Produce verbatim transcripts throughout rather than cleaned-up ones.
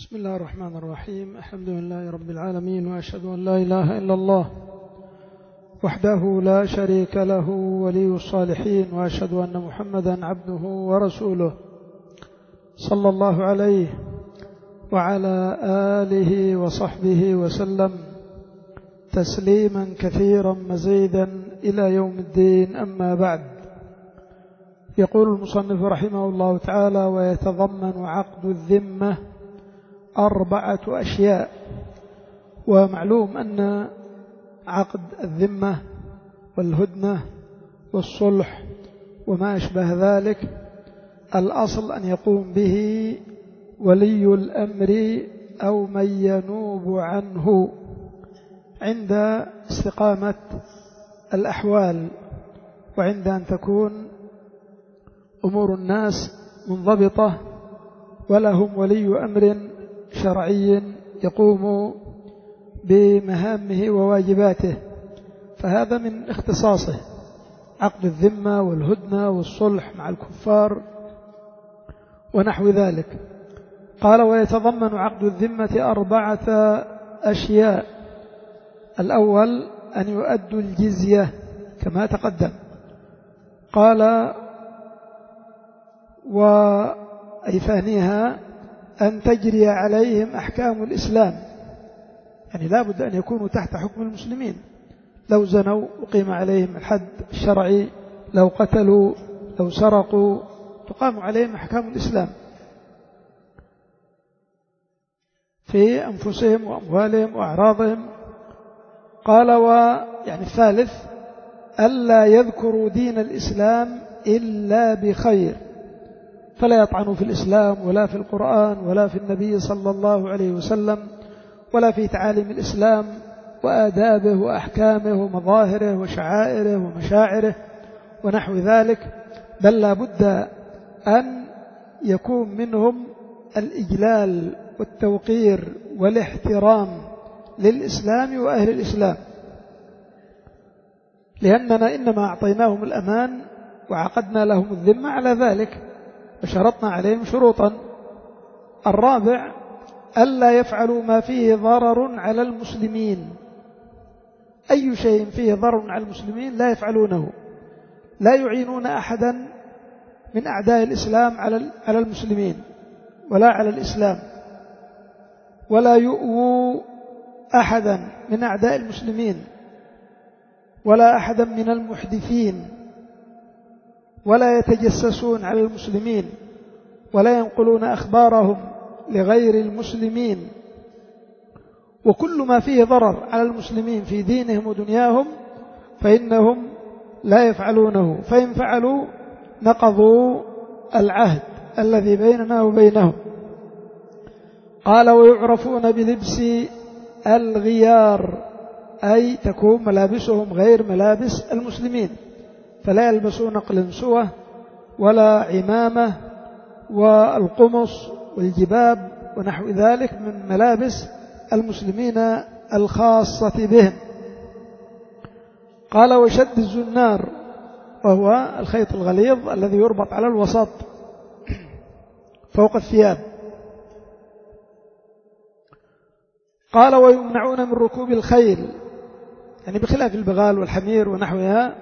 بسم الله الرحمن الرحيم. الحمد لله رب العالمين، وأشهد أن لا إله إلا الله وحده لا شريك له ولي الصالحين، وأشهد أن محمدا عبده ورسوله صلى الله عليه وعلى آله وصحبه وسلم تسليما كثيرا مزيدا إلى يوم الدين. أما بعد، يقول المصنف رحمه الله تعالى: ويتضمن عقد الذمة أربعة أشياء. ومعلوم أن عقد الذمة والهدنة والصلح وما أشبه ذلك الأصل أن يقوم به ولي الأمر أو من ينوب عنه عند استقامة الأحوال، وعند أن تكون أمور الناس منضبطة ولهم ولي أمر شرعي يقوم بمهامه وواجباته، فهذا من اختصاصه عقد الذمة والهدنة والصلح مع الكفار ونحو ذلك. قال: ويتضمن عقد الذمة أربعة أشياء. الأول أن يؤدوا الجزية كما تقدم. قال: وأي ثانيها أن تجري عليهم أحكام الإسلام، يعني لا بد أن يكونوا تحت حكم المسلمين. لو زنوا أقيم عليهم الحد الشرعي، لو قتلوا، لو سرقوا تقام عليهم أحكام الإسلام في أنفسهم وأموالهم وأعراضهم. قال: ويعني الثالث ألا يذكروا دين الإسلام إلا بخير، فلا يطعنوا في الإسلام ولا في القرآن ولا في النبي صلى الله عليه وسلم ولا في تعاليم الإسلام وآدابه وأحكامه ومظاهره وشعائره ومشاعره ونحو ذلك، بل لا بد أن يكون منهم الإجلال والتوقير والاحترام للإسلام وأهل الإسلام، لأننا إنما أعطيناهم الأمان وعقدنا لهم الذمة على ذلك وشرطنا عليهم شروطا. الرابع ألا يفعلوا ما فيه ضرر على المسلمين، أي شيء فيه ضرر على المسلمين لا يفعلونه، لا يعينون أحدا من أعداء الإسلام على المسلمين ولا على الإسلام، ولا يؤووا أحدا من أعداء المسلمين ولا أحدا من المحدثين، ولا يتجسسون على المسلمين ولا ينقلون أخبارهم لغير المسلمين. وكل ما فيه ضرر على المسلمين في دينهم ودنياهم فإنهم لا يفعلونه، فإن فعلوا نقضوا العهد الذي بيننا وبينهم. قال: ويعرفون بلبس الغيار، أي تكون ملابسهم غير ملابس المسلمين، فلا يلبسون قلنسوة ولا عمامة والقمص والجباب ونحو ذلك من ملابس المسلمين الخاصة بهم. قال: وشد الزنار، وهو الخيط الغليظ الذي يربط على الوسط فوق الثياب. قال: ويمنعون من ركوب الخيل، يعني بخلاف البغال والحمير ونحوها.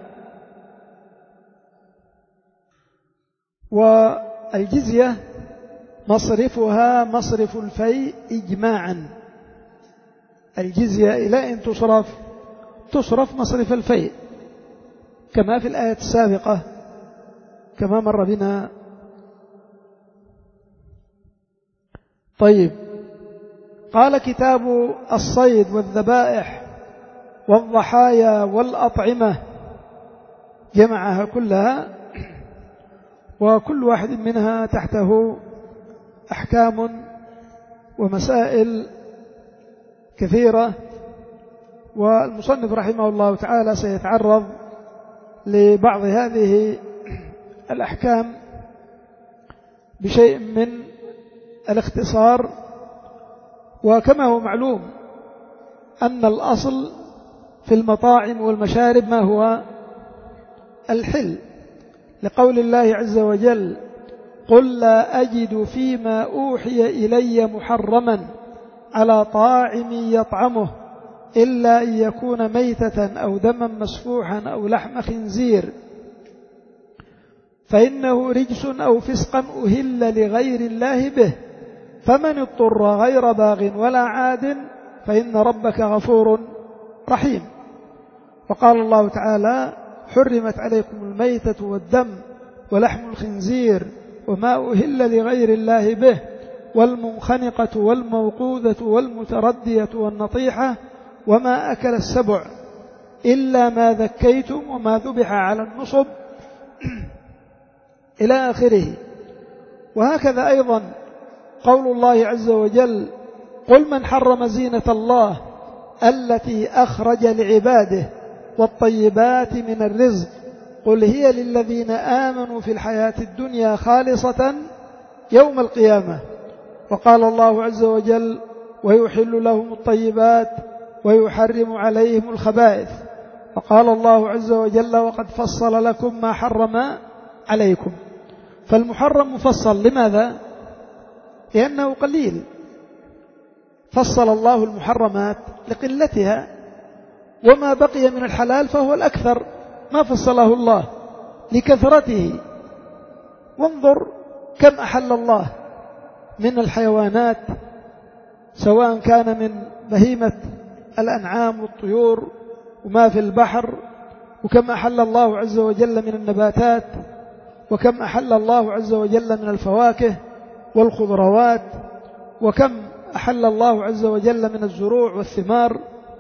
والجزية مصرفها مصرف الفيء إجماعا، الجزية إلى أن تصرف تصرف مصرف الفيء كما في الآية السابقة كما مر بنا. طيب، قال: كتاب الصيد والذبائح والضحايا والأطعمة، جمعها كلها، وكل واحد منها تحته أحكام ومسائل كثيرة، والمصنف رحمه الله تعالى سيتعرض لبعض هذه الأحكام بشيء من الاختصار. وكما هو معلوم أن الأصل في المطاعم والمشارب ما هو الحل، لقول الله عز وجل: قل لا أجد فيما أوحي إلي محرما على طاعم يطعمه إلا أن يكون ميتة أو دما مسفوحا أو لحم خنزير فإنه رجس أو فسقا أهل لغير الله به فمن اضطر غير باغ ولا عاد فإن ربك غفور رحيم. وقال الله تعالى حرمت عليكم الميتة والدم ولحم الخنزير وما أهل لغير الله به والمنخنقة والموقوذة والمتردية والنطيحة وما أكل السبع إلا ما ذكيتم وما ذبح على النصب إلى آخره. وهكذا أيضا قول الله عز وجل قل من حرم زينة الله التي أخرج لعباده والطيبات من الرزق قل هي للذين آمنوا في الحياة الدنيا خالصة يوم القيامة. وقال الله عز وجل ويحل لهم الطيبات ويحرم عليهم الخبائث. وقال الله عز وجل وقد فصل لكم ما حرم عليكم. فالمحرم مفصل لماذا؟ لأنه قليل، فصل الله المحرمات لقلتها، وما بقي من الحلال فهو الأكثر ما فصله الله لكثرته. وانظر كم أحل الله من الحيوانات سواء كان من بهيمة الأنعام والطيور وما في البحر، وكم أحل الله عز وجل من النباتات، وكم أحل الله عز وجل من الفواكه والخضروات، وكم أحل الله عز وجل من الزروع والثمار.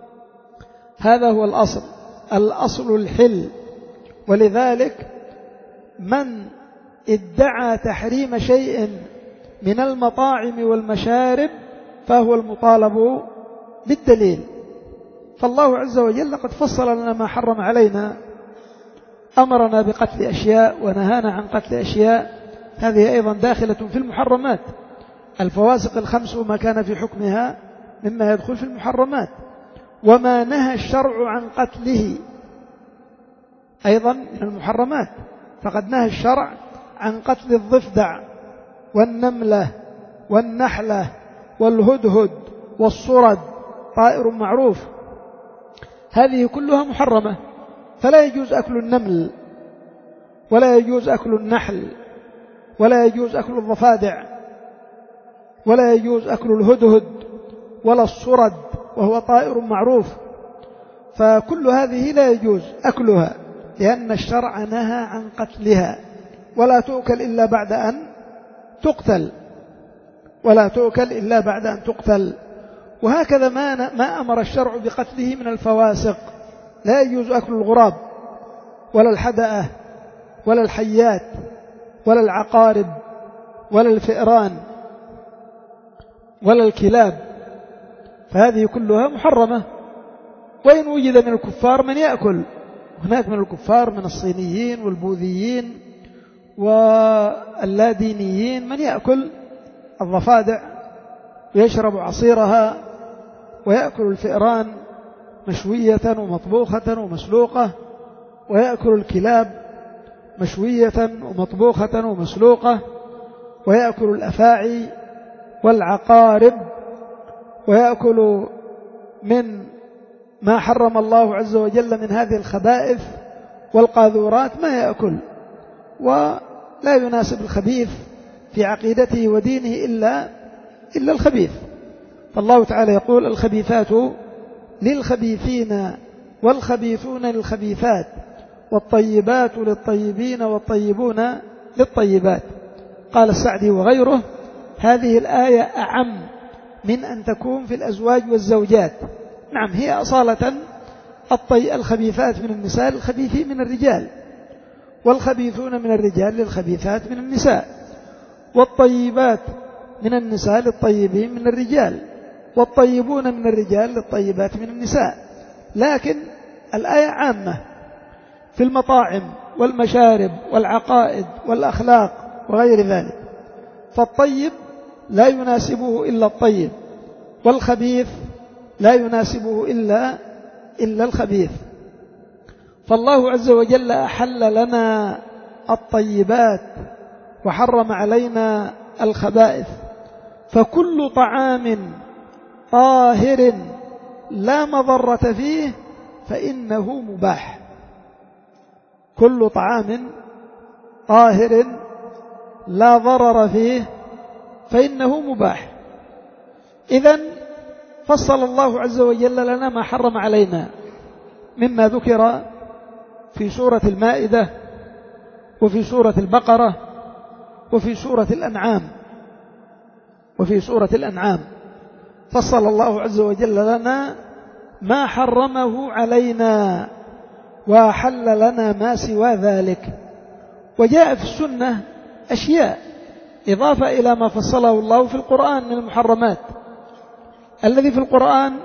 هذا هو الأصل، الأصل الحل. ولذلك من ادعى تحريم شيء من المطاعم والمشارب فهو المطالب بالدليل. فالله عز وجل قد فصل لنا ما حرم علينا، أمرنا بقتل أشياء ونهانا عن قتل أشياء، هذه أيضا داخلة في المحرمات. الفواسق الخمس وما كان في حكمها مما يدخل في المحرمات. وما نهى الشرع عن قتله أيضا من المحرمات، فقد نهى الشرع عن قتل الضفدع والنملة والنحلة والهدهد والصرد، طائر معروف، هذه كلها محرمة، فلا يجوز أكل النمل ولا يجوز أكل النحل ولا يجوز أكل الضفادع ولا يجوز أكل الهدهد ولا الصرد وهو طائر معروف. فكل هذه لا يجوز أكلها لأن الشرع نهى عن قتلها، ولا تؤكل إلا بعد أن تقتل ولا تؤكل إلا بعد أن تقتل. وهكذا ما ما أمر الشرع بقتله من الفواسق، لا يجوز أكل الغراب ولا الحدأة ولا الحيات ولا العقارب ولا الفئران ولا الكلاب، فهذه كلها محرمة. وإن وجد من الكفار من يأكل، هناك من الكفار من الصينيين والبوذيين واللادينيين من يأكل الضفادع ويشرب عصيرها، ويأكل الفئران مشوية ومطبوخة ومسلوقة، ويأكل الكلاب مشوية ومطبوخة ومسلوقة، ويأكل الأفاعي والعقارب، ويأكل من ما حرم الله عز وجل من هذه الخبائث والقاذورات ما يأكل. ولا يناسب الخبيث في عقيدته ودينه إلا إلا الخبيث. فالله تعالى يقول الخبيثات للخبيثين والخبيثون للخبيثات والطيبات للطيبين والطيبون للطيبات. قال السعدي وغيره هذه الآية أعم من أن تكون في الأزواج والزوجات. نعم هي أصالة الخبيثات من النساء للخبيثين من الرجال، والخبيثون من الرجال للخبيثات من النساء، والطيبات من النساء للطيبين من الرجال، والطيبون من الرجال للطيبات من النساء. لكن الآية عامة في المطاعم والمشارب والعقائد والأخلاق وغير ذلك. فالطيب لا يناسبه إلا الطيب، والخبيث لا يناسبه إلا إلا الخبيث. فالله عز وجل أحل لنا الطيبات وحرم علينا الخبائث، فكل طعام طاهر لا مضرة فيه فإنه مباح. كل طعام طاهر لا ضرر فيه فإنه مباح. إذن فصل الله عز وجل لنا ما حرم علينا مما ذكر في سورة المائدة وفي سورة البقرة وفي سورة الأنعام وفي سورة الأنعام فصل الله عز وجل لنا ما حرمه علينا وحل لنا ما سوى ذلك. وجاء في السنة أشياء إضافة إلى ما فصله الله في القرآن من المحرمات. الذي في القرآن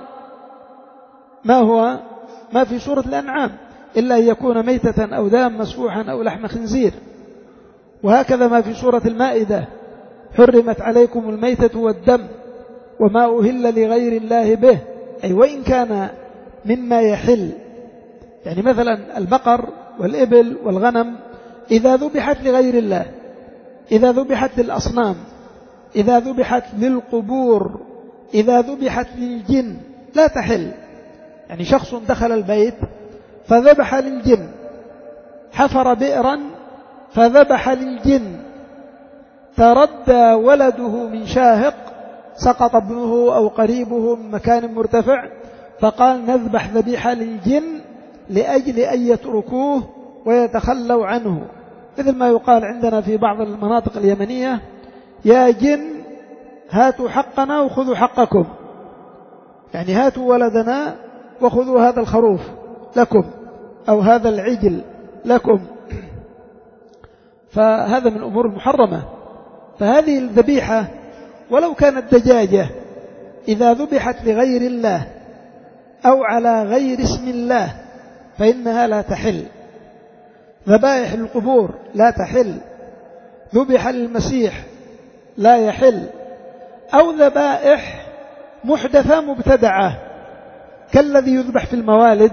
ما هو ما في سورة الأنعام إلا أن يكون ميتة أو دام مسفوحا أو لحم خنزير، وهكذا ما في سورة المائدة حرمت عليكم الميتة والدم وما أهل لغير الله به، أي وإن كان مما يحل، يعني مثلا البقر والإبل والغنم إذا ذبحت لغير الله، إذا ذبحت للأصنام، إذا ذبحت للقبور، إذا ذبحت للجن لا تحل. يعني شخص دخل البيت فذبح للجن، حفر بئرا فذبح للجن، تردى ولده من شاهق، سقط ابنه أو قريبه من مكان مرتفع، فقال نذبح ذبيحة للجن لأجل أن يتركوه ويتخلوا عنه، مثل ما يقال عندنا في بعض المناطق اليمنية يا جن هاتوا حقنا وخذوا حقكم، يعني هاتوا ولدنا وخذوا هذا الخروف لكم أو هذا العجل لكم. فهذا من الأمور المحرمة. فهذه الذبيحة ولو كانت دجاجة إذا ذبحت لغير الله أو على غير اسم الله فإنها لا تحل. ذبائح القبور لا تحل، ذبح للمسيح لا يحل، أو ذبائح محدثة مبتدعة كالذي يذبح في الموالد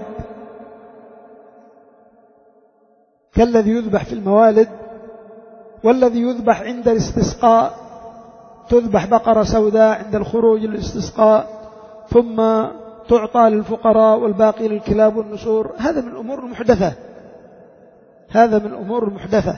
كالذي يذبح في الموالد والذي يذبح عند الاستسقاء، تذبح بقرة سوداء عند الخروج للاستسقاء ثم تعطى للفقراء والباقي للكلاب والنسور. هذا من الأمور المحدثة، هذا من الأمور المحدثة.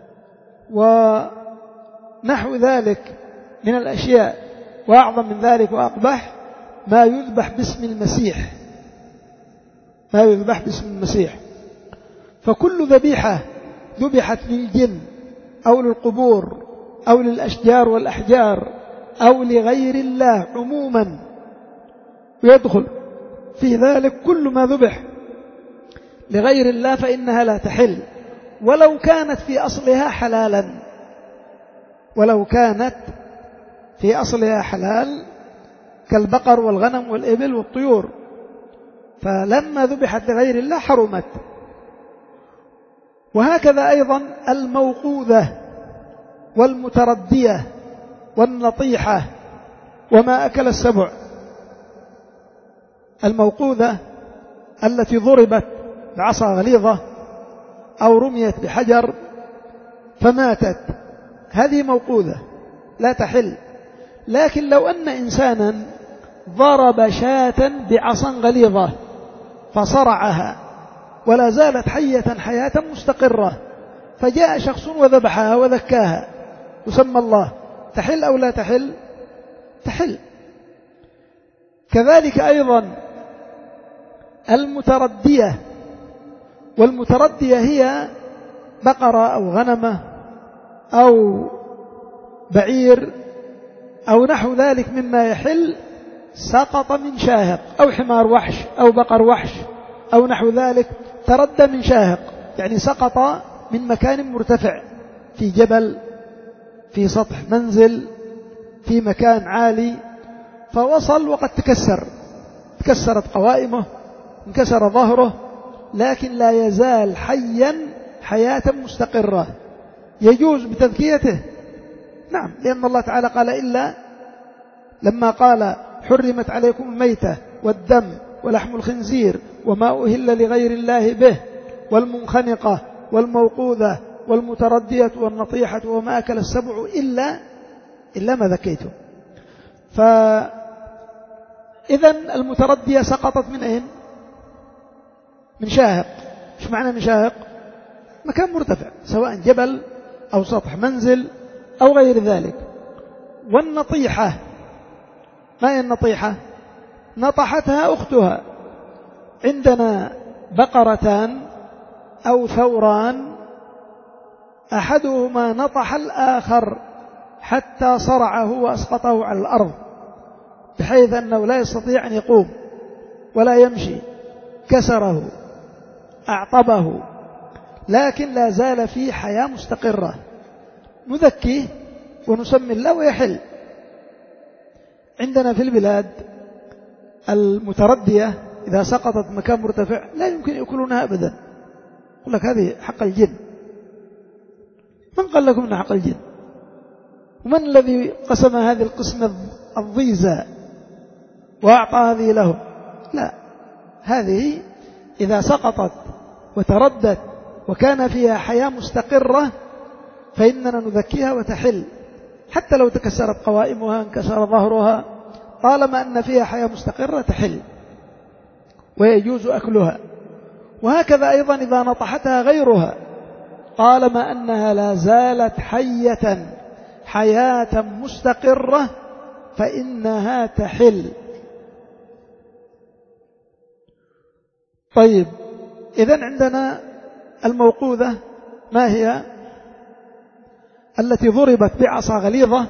ونحو ذلك من الأشياء، وأعظم من ذلك وأقبح ما يذبح باسم المسيح، ما يذبح باسم المسيح. فكل ذبيحة ذبحت للجن أو للقبور أو للأشجار والأحجار أو لغير الله عموما، ويدخل في ذلك كل ما ذبح لغير الله فإنها لا تحل ولو كانت في أصلها حلالا، ولو كانت في أصلها حلال كالبقر والغنم والإبل والطيور، فلما ذبحت لغير الله حرمت. وهكذا أيضا الموقوذة والمتردية والنطيحة وما أكل السبع. الموقوذة التي ضربت بعصا غليظة أو رميت بحجر فماتت، هذه موقوذة لا تحل. لكن لو أن إنسانا ضرب شاة بعصا غليظة فصرعها ولا زالت حية حياة مستقرة، فجاء شخص وذبحها وذكاها وسمى الله، تحل أو لا تحل؟ تحل. كذلك أيضا المتردية، والمتردية هي بقرة أو غنمة أو بعير أو نحو ذلك مما يحل، سقط من شاهق أو حمار وحش أو بقر وحش أو نحو ذلك، تردى من شاهق يعني سقط من مكان مرتفع، في جبل، في سطح منزل، في مكان عالي، فوصل وقد تكسر، تكسرت قوائمه، انكسر ظهره، لكن لا يزال حيا حياة مستقرة، يجوز بتذكيته. نعم، لأن الله تعالى قال إلا لما قال حرمت عليكم الميتة والدم ولحم الخنزير وما أهل لغير الله به والمنخنقة والموقوذة والمتردية والنطيحة وما أكل السبع إلا إلا ما ذكيتم. فإذا المتردية سقطت من أين؟ من شاهق. إيش معنى من شاهق؟ مكان مرتفع، سواء جبل أو سطح منزل أو غير ذلك. والنطيحة، ما هي النطيحة؟ نطحتها أختها. عندنا بقرتان أو ثوران، أحدهما نطح الآخر حتى صرعه وأسقطه على الأرض، بحيث أنه لا يستطيع أن يقوم ولا يمشي، كسره أعطبه، لكن لا زال في حياة مستقرة. نذكيه ونسمي الله ويحل. عندنا في البلاد المتردية إذا سقطت مكان مرتفع لا يمكن يأكلونها أبدا. يقول لك هذه حق الجن. من قال لكم أنها حق الجن؟ ومن الذي قسم هذه القسمة الضيزى وأعطى هذه لهم؟ لا، هذه إذا سقطت وتردت وكان فيها حياة مستقرة فإننا نذكيها وتحل، حتى لو تكسرت قوائمها انكسر ظهرها، طالما أن فيها حياة مستقرة تحل ويجوز أكلها. وهكذا أيضا إذا نطحتها غيرها، طالما أنها لا زالت حية حياة مستقرة فإنها تحل. طيب، إذن عندنا الموقوذة ما هي؟ التي ضربت بعصا غليظة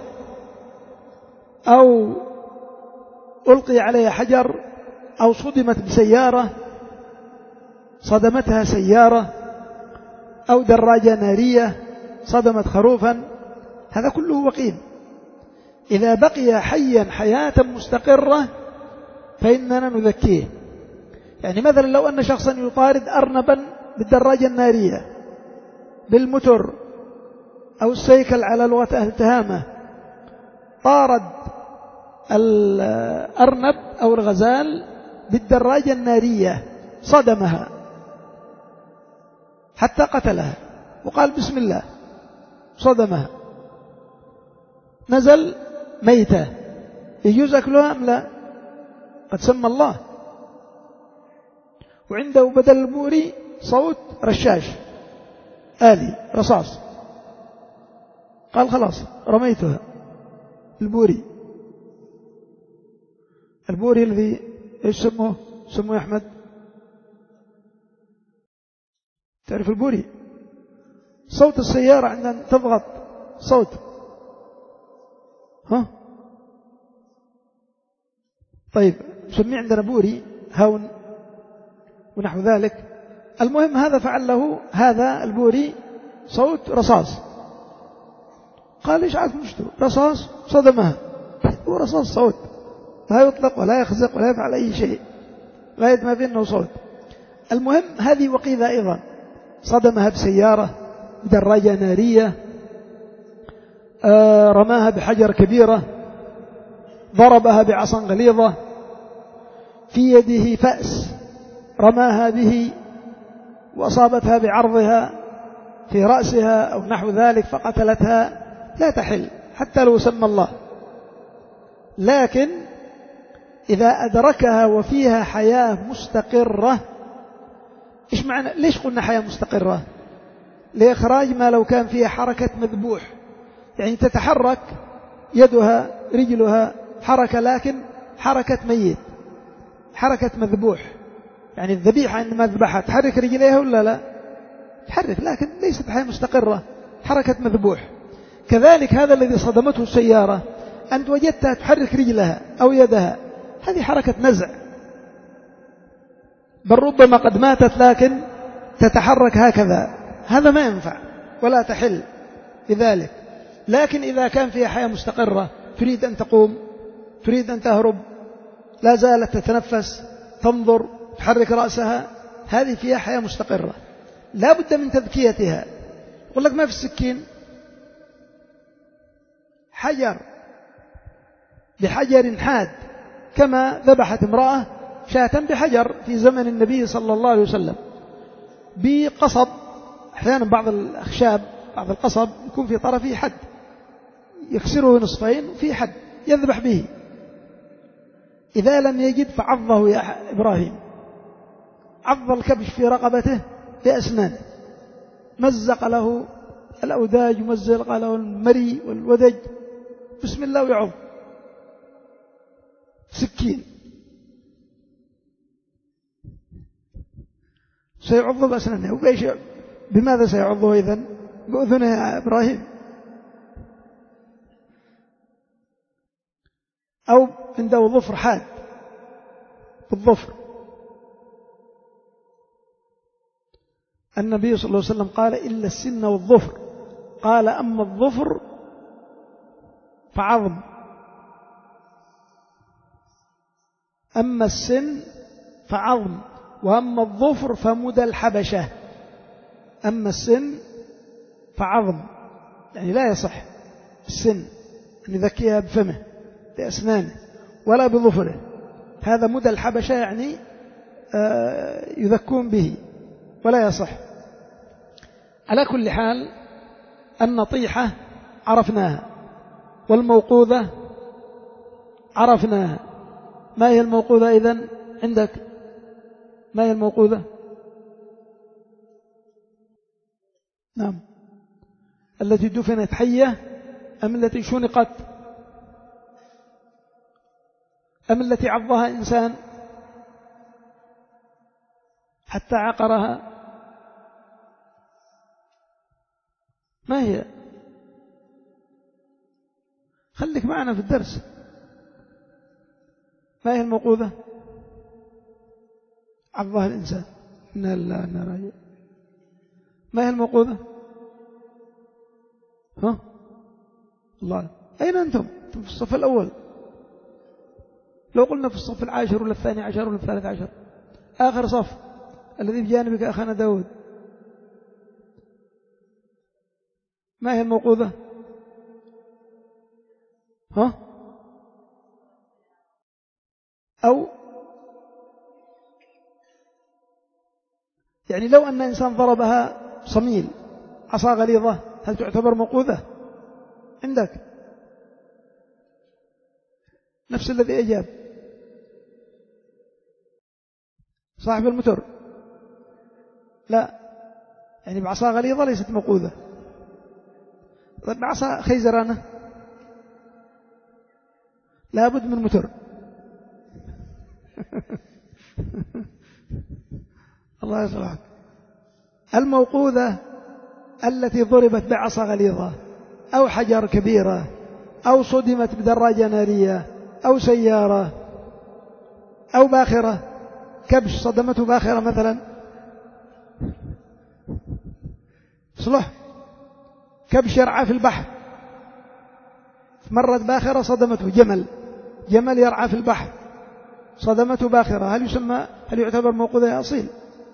أو ألقي عليها حجر أو صدمت بسيارة، صدمتها سيارة، أو دراجة نارية صدمت خروفا، هذا كله وقيم. إذا بقي حيا حياة مستقرة فإننا نذكيه. يعني مثلا لو أن شخصا يطارد أرنبا بالدراجة النارية بالمتر أو السيكل على لغة أهل تهامة، طارد الأرنب أو الغزال بالدراجة النارية، صدمها حتى قتلها وقال بسم الله، صدمها، نزل ميتة، يجوز أكلها أم لا؟ قد سمى الله. وعنده بدل البوري صوت رشاش آلي رصاص، قال خلاص رميتها. البوري البوري الذي ايش سموه؟ سموه أحمد، تعرف البوري؟ صوت السيارة عندما تضغط صوت، ها؟ طيب سمي عندنا بوري هون ونحو ذلك. المهم هذا فعل له هذا البوري صوت رصاص، قال إيش عارف مشتو رصاص، صدمها. هو رصاص صوت، لا يطلق ولا يخزق ولا يفعل أي شيء غاية ما بينه صوت. المهم هذه وقيذة أيضا، صدمها بسيارة، بدراجة نارية، آه رماها بحجر كبيرة، ضربها بعصا غليظة، في يده فأس رماها به وأصابتها بعرضها في رأسها أو نحو ذلك فقتلتها، لا تحل حتى لو سمى الله. لكن إذا أدركها وفيها حياة مستقرة، إيش معنى؟ ليش قلنا حياة مستقرة؟ لإخراج ما لو كان فيها حركة مذبوح، يعني تتحرك يدها رجلها حركة، لكن حركة ميت، حركة مذبوح. يعني الذبيحة عندما ذبحها تحرك رجليها ولا لا؟ تحرك، لكن ليست حياة مستقرة، حركة مذبوح. كذلك هذا الذي صدمته السيارة، أنت وجدتها تحرك رجلها أو يدها، هذه حركة نزع، بل ربما قد ماتت لكن تتحرك هكذا، هذا ما ينفع ولا تحل بذلك. لكن إذا كان فيها حياة مستقرة، تريد أن تقوم، تريد أن تهرب، لا زالت تتنفس، تنظر، تحرك رأسها، هذه فيها حياة مستقرة، لا بد من تذكيتها. يقول لك ما في السكين حجر بحجر حاد، كما ذبحت امرأة شاة بحجر في زمن النبي صلى الله عليه وسلم، بقصب أحيانا بعض الأخشاب بعض القصب يكون في طرفه حد يكسره نصفين وفي حد يذبح به. إذا لم يجد فعضه يا إبراهيم، عض الكبش في رقبته بأسنانه، مزق له الأوداج ومزق له المري والودج، بسم الله ويعض سكين، سيعضه بأسنانه. وبإيش بماذا سيعضه إذن؟ بأذنه يا إبراهيم. أو عنده ظفر حاد بالظفر. النبي صلى الله عليه وسلم قال إلا السن والظفر، قال أما الظفر فعظم، أما السن فعظم، وأما الظفر فمدى الحبشة. أما السن فعظم، يعني لا يصح السن أن يذكيها بفمه بأسنانه ولا بظفره، هذا مدى الحبشة يعني يذكون به ولا يصح. على كل حال النطيحة عرفناها، والموقوذة عرفناها. ما هي الموقوذة إذن عندك؟ ما هي الموقوذة؟ نعم، التي دفنت حية أم التي شنقت أم التي عضها إنسان حتى عقرها؟ ما هي؟ خليك معنا في الدرس. ما هي الموقوذة؟ عضها الإنسان. إنا لله وإنا إليه راجعون. ما هي الموقوذة؟ ها؟ الله، أين أنتم؟ أنتم في الصف الأول. لو قلنا في الصف العاشر ولا الثاني عشر ولا الثالث عشر، آخر صف الذي بجانبك أخانا داود. ما هي الموقوذة؟ ها؟ أو يعني لو أن إنسان ضربها صميل عصا غليظة هل تعتبر موقوذة عندك؟ نفس الذي أجاب صاحب المتر. لا، يعني بعصا غليظة ليست موقوذة. بعصا خيزرانة لابد من متر. الله يصلحك. الموقوذة التي ضربت بعصا غليظة أو حجر كبيرة أو صدمت بدراجة نارية أو سيارة أو باخرة، كبش صدمته باخرة مثلا، صلح كبش يرعى في البحر، مرت باخرة صدمته جمل، جمل يرعى في البحر صدمته باخرة، هل يسمى هل يعتبر موقوذة يا أصيل؟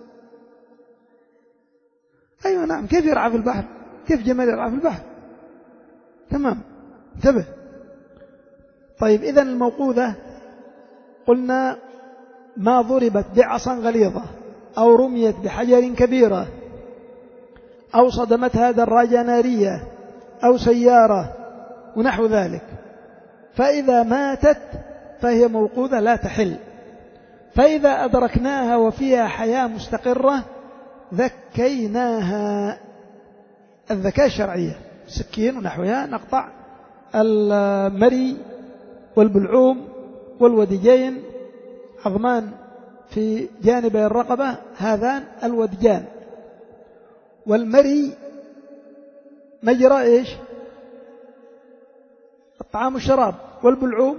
أيوة نعم. كيف يرعى في البحر؟ كيف جمل يرعى في البحر؟ تمام، انتبه. طيب إذن الموقوذة قلنا ما ضربت بعصا غليظة أو رميت بحجر كبيرة أو صدمتها دراجة نارية أو سيارة ونحو ذلك، فإذا ماتت فهي موقوذة لا تحل. فإذا أدركناها وفيها حياة مستقرة ذكيناها، الذكاء الشرعية، سكين ونحوها، نقطع المري والبلعوم والودجين، عظمان في جانبي الرقبة هذان الودجان، والمري مجرى إيش؟ الطعام والشراب، والبلعوم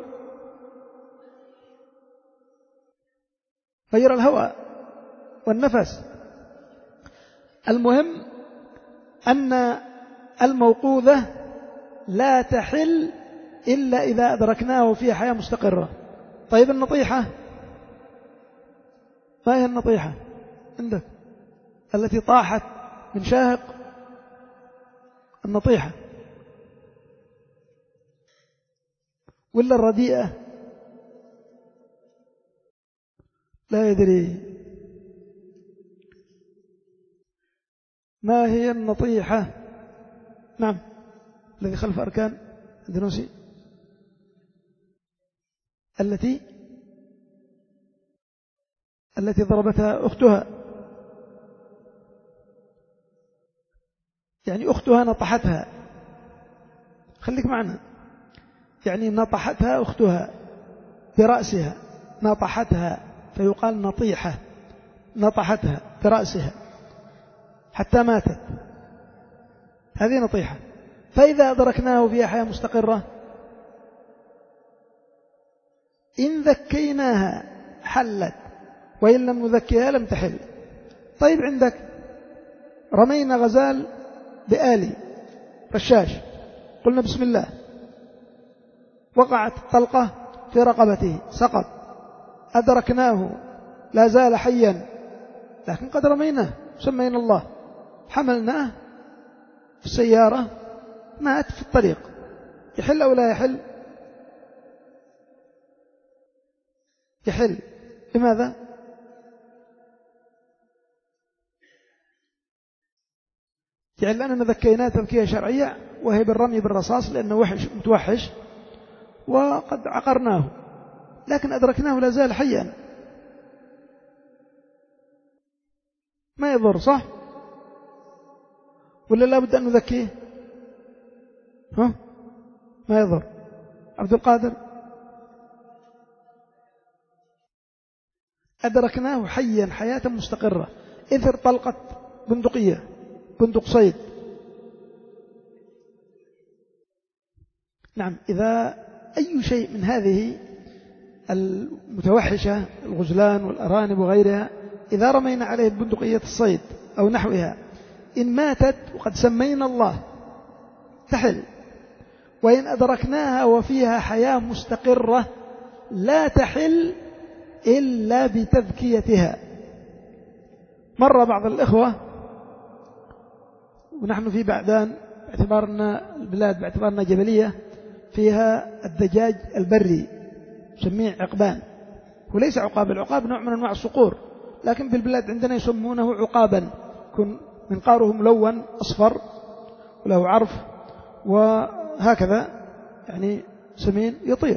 مجرى الهواء والنفس. المهم أن الموقوذة لا تحل إلا إذا أدركناه وفيها حياة مستقرة. طيب النطيحة، ما هي النطيحة عندك التي طاحت من شاهق؟ النطيحة ولا الرديئة؟ لا يدري. ما هي النطيحة؟ نعم، الذي خلف أركان الدنوسي التي التي ضربتها أختها، يعني أختها نطحتها. خليك معنا، يعني نطحتها أختها برأسها، نطحتها فيقال نطيحة، نطحتها برأسها حتى ماتت، هذه نطيحة. فإذا أدركناه في حياة مستقرة إن ذكيناها حلت، وإن لم نذكيها لم تحل. طيب عندك رمينا غزال بآلي رشاش، قلنا بسم الله، وقعت الطلقة في رقبته سقط، أدركناه لا زال حيا لكن قد رميناه، سمينا الله، حملناه في السيارة، مات في الطريق، يحل أو لا يحل؟ يحل. لماذا؟ يعني لأننا ذكيناه تذكية شرعية وهي بالرمي بالرصاص لأنه وحش متوحش وقد عقرناه، لكن أدركناه لا زال حيا، ما يضر، صح؟ ولا لا بد أن نذكيه؟ ها؟ ما يضر. عبد القادر، أدركناه حيا حياة مستقرة إثر طلقة بندقية، بندق صيد. نعم، إذا أي شيء من هذه المتوحشة الغزلان والأرانب وغيرها إذا رمينا عليه بندقية الصيد أو نحوها إن ماتت وقد سمينا الله تحل، وإن أدركناها وفيها حياة مستقرة لا تحل إلا بتذكيتها. مر بعض الإخوة ونحن في بعدان باعتبارنا البلاد باعتبارنا جبلية فيها الدجاج البري نسميه عقبان، وليس عقاب، العقاب نوع من أنواع الصقور، لكن بالبلاد عندنا يسمونه عقابا، يكون منقاره ملون أصفر وله عرف وهكذا، يعني سمين يطير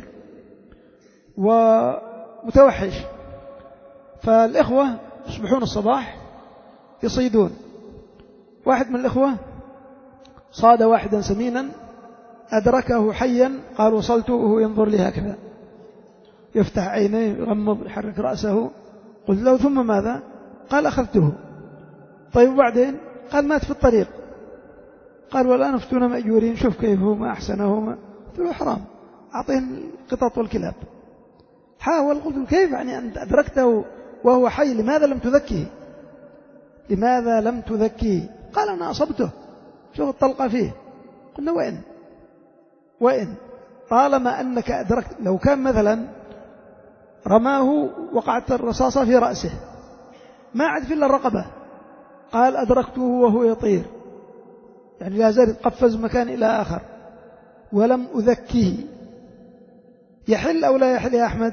ومتوحش. فالإخوة يصبحون الصباح يصيدون، واحد من الإخوة صاد واحدا سمينا أدركه حيا، قال وصلته وهو ينظر لي هكذا يفتح عينيه يغمض يحرك رأسه. قلت له ثم ماذا؟ قال أخذته. طيب وبعدين؟ قال مات في الطريق. قال والآن افتونا مأجورين، شوف كيف هو ما أحسنه ما. قلت له حرام، أعطيه القطط والكلاب. حاول، قلت له كيف يعني أنت أدركته وهو حي لماذا لم تذكيه؟ لماذا لم تذكيه؟ قال أنا أصبته، شوف الطلقة فيه. قلنا وإن وإن طالما أنك أدركت، لو كان مثلا رماه وقعت الرصاصة في رأسه ما عاد في إلا الرقبة، قال أدركته وهو يطير، يعني لا زال يتقفز مكان إلى آخر ولم أذكيه، يحل أو لا يحل يا أحمد؟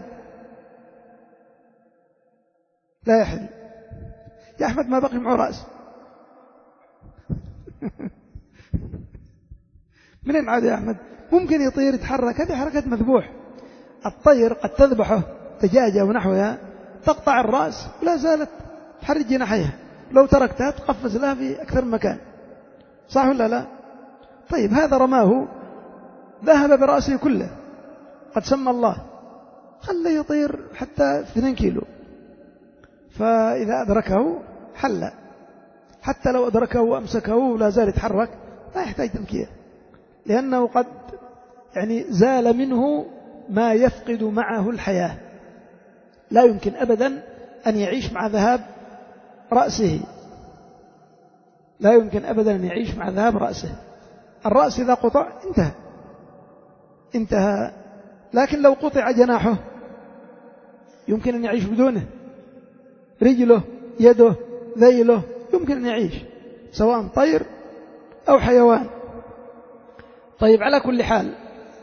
لا يحل يا أحمد، ما بقي معه رأس. منين عاد يا أحمد؟ ممكن يطير يتحرك، هذه حركة مذبوح. الطير قد تذبحه دجاجة ونحوها تقطع الرأس ولا زالت تحرك جناحيها، لو تركتها تقفز لها في أكثر من مكان، صح ولا لا؟ طيب هذا رماه ذهب برأسه كله، قد سمى الله، خليه يطير حتى اثنين كيلو، فإذا أدركه حل، حتى لو أدركه وأمسكه ولا زال يتحرك لا يحتاج تذكية، لأنه قد يعني زال منه ما يفقد معه الحياة، لا يمكن أبدا أن يعيش مع ذهاب رأسه، لا يمكن أبدا أن يعيش مع ذهاب رأسه. الرأس إذا قطع انتهى انتهى، لكن لو قطع جناحه يمكن أن يعيش بدونه، رجله يده ذيله يمكن أن يعيش، سواء طير أو حيوان. طيب على كل حال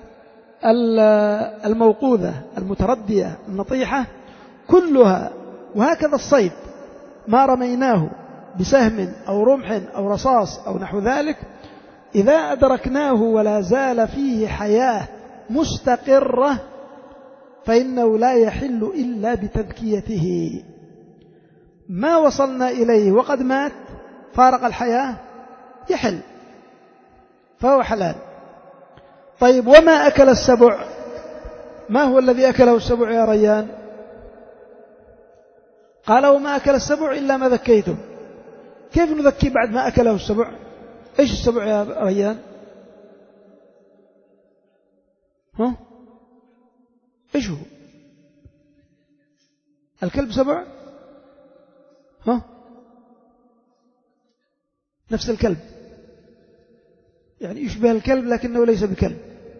الموقوذة المتردية النطيحة كلها، وهكذا الصيد ما رميناه بسهم أو رمح أو رصاص أو نحو ذلك، إذا أدركناه ولا زال فيه حياة مستقرة فإنه لا يحل إلا بتذكيته. ما وصلنا إليه وقد مات فارق الحياة يحل، فهو حلال. طيب وما أكل السبع؟ ما هو الذي أكله السبع يا ريان؟ قال وما أكل السبع إلا ما ذكيتم. كيف نذكي بعد ما أكله السبع؟ إيش السبع يا ريان؟ ها؟ إيش هو؟ الكلب سبع؟ ها؟ نفس الكلب، يعني يشبه الكلب لكنه ليس بكلب.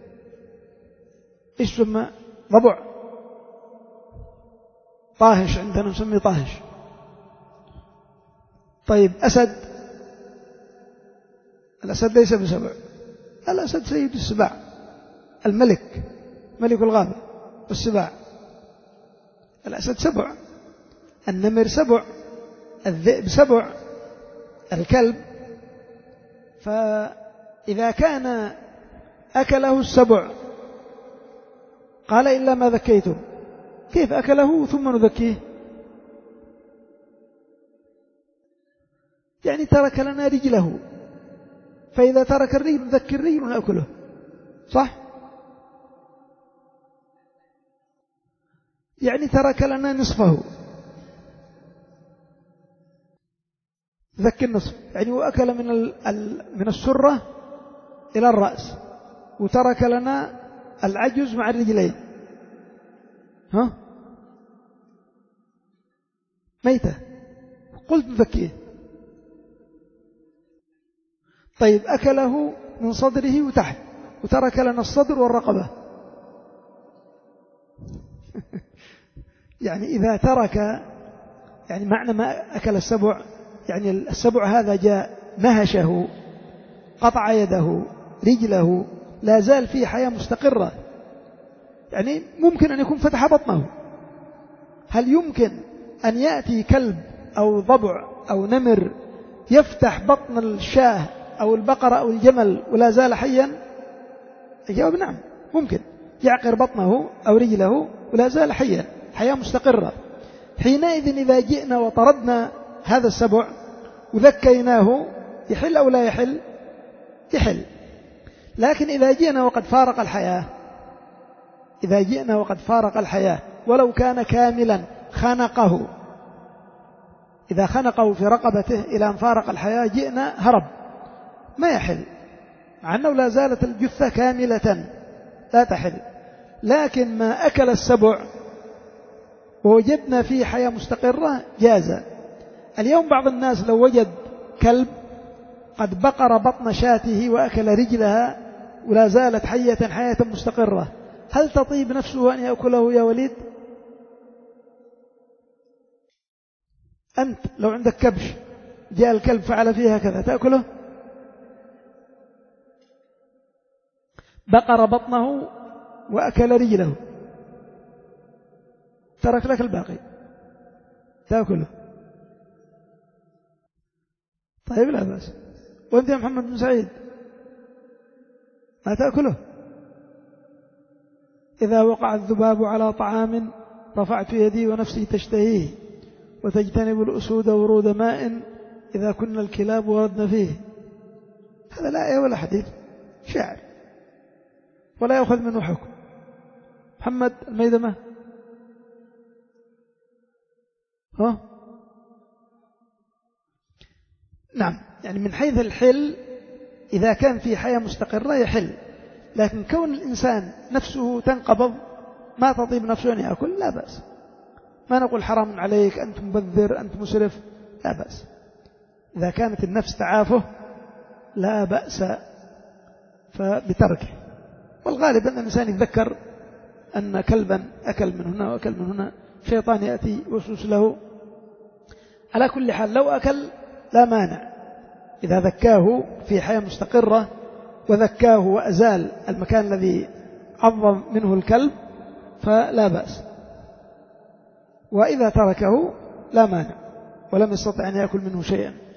إيش سمى؟ ضبع، طاهش، عندنا نسميه طاهش. طيب أسد؟ الأسد ليس بسبع، الأسد سيد السباع، الملك، ملك الغابة والسباع. الأسد سبع، النمر سبع، الذئب سبع، الكلب. فإذا كان أكله السبع قال إلا ما ذكيتم، كيف أكله ثم نذكيه؟ يعني ترك لنا رجله، فإذا ترك الرجل نذكي الرجل ونأكله، صح؟ يعني ترك لنا نصفه ذكي النصف، يعني وأكل من من السرة إلى الرأس وترك لنا العجز مع الرجلين، ها؟ ميتة، قلت نذكيه. طيب أكله من صدره وتحت وترك لنا الصدر والرقبة يعني إذا ترك، يعني معنى ما أكل السبع، يعني السبع هذا جاء نهشه، قطع يده، رجله، لا زال فيه حياة مستقرة، يعني ممكن أن يكون فتح بطنه. هل يمكن أن يأتي كلب أو ضبع أو نمر يفتح بطن الشاه أو البقرة أو الجمل ولا زال حيا؟ الجواب نعم، ممكن يعقر بطنه أو رجله ولا زال حيا، حياة مستقرة. حينئذ إذا جئنا وطردنا هذا السبع وذكيناه يحل أو لا يحل؟ يحل. لكن إذا جئنا وقد فارق الحياة، إذا جئنا وقد فارق الحياة ولو كان كاملا خنقه، إذا خنقه في رقبته إلى أن فارق الحياة جئنا هرب، ما يحل، مع أنه لا زالت الجثة كاملة لا تحل. لكن ما أكل السبع ووجدنا فيه حياة مستقرة جاز. اليوم بعض الناس لو وجد كلب قد بقر بطن شاته وأكل رجلها ولا زالت حية حياة مستقرة، هل تطيب نفسه أن يأكله يا وليد؟ أنت لو عندك كبش جاء الكلب فعل فيها كذا تأكله؟ بقر بطنه وأكل رجله، ترك لك الباقي، تأكله؟ طيب لا بأس. وأنت يا محمد بن سعيد ما تأكله؟ إذا وقع الذباب على طعام رفعت يدي ونفسي تشتهيه، وتجتنب الأسود ورود ماء إذا كنا الكلاب وردنا فيه. هذا لا آية ولا حديث، شعر ولا يأخذ منه حكم. محمد الميدمة ها؟ نعم، يعني من حيث الحل إذا كان في حياة مستقرة يحل، لكن كون الإنسان نفسه تنقبض ما تطيب نفسه أن يأكل لا بأس. ما نقول حرام عليك، أنت مبذر، أنت مسرف، لا بأس. إذا كانت النفس تعافه لا بأس فبتركه. والغالب أن الإنسان يتذكر أن كلبا أكل من هنا وأكل من هنا، شيطان يأتي يوسوس له. على كل حال لو أكل لا مانع إذا ذكاه في حياة مستقرة وذكاه وأزال المكان الذي عظم منه الكلب فلا بأس. وإذا تركه لا مانع ولم يستطع أن يأكل منه شيئا.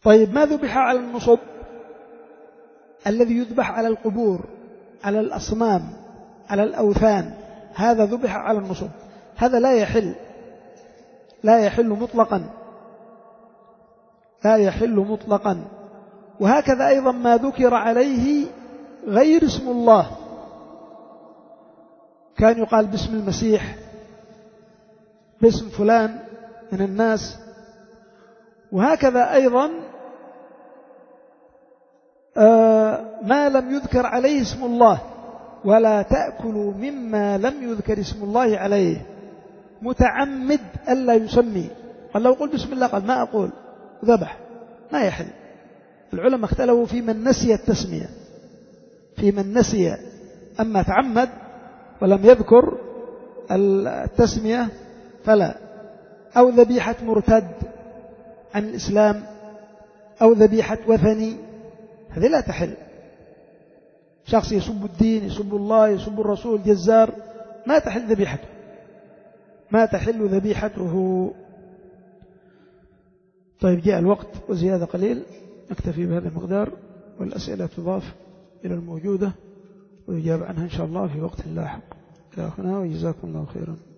طيب ما ذبح على النصب؟ الذي يذبح على القبور، على الأصنام، على الأوثان، هذا ذبح على النصب، هذا لا يحل، لا يحل مطلقا، لا يحل مطلقا. وهكذا أيضا ما ذكر عليه غير اسم الله، كان يقال باسم المسيح، باسم فلان من الناس. وهكذا أيضا ما لم يذكر عليه اسم الله، ولا تأكلوا مما لم يذكر اسم الله عليه، متعمد ألا يسمي، قال لو قل بسم الله قال ما أقول، ذبح، ما يحل. العلماء اختلفوا في من نسي التسمية، في من نسي، أما تعمد ولم يذكر التسمية فلا. أو ذبيحة مرتد عن الإسلام، أو ذبيحة وثني، هذه لا تحل. شخص يسب الدين، يسب الله، يسب الرسول، جزار، ما تحل ذبيحته، ما تحل ذبيحته. طيب جاء الوقت وزيادة قليل، نكتفي بهذا المقدار، والأسئلة تضاف إلى الموجودة ويجاب عنها إن شاء الله في وقت لاحق. إلى هنا وجزاكم الله خيرا.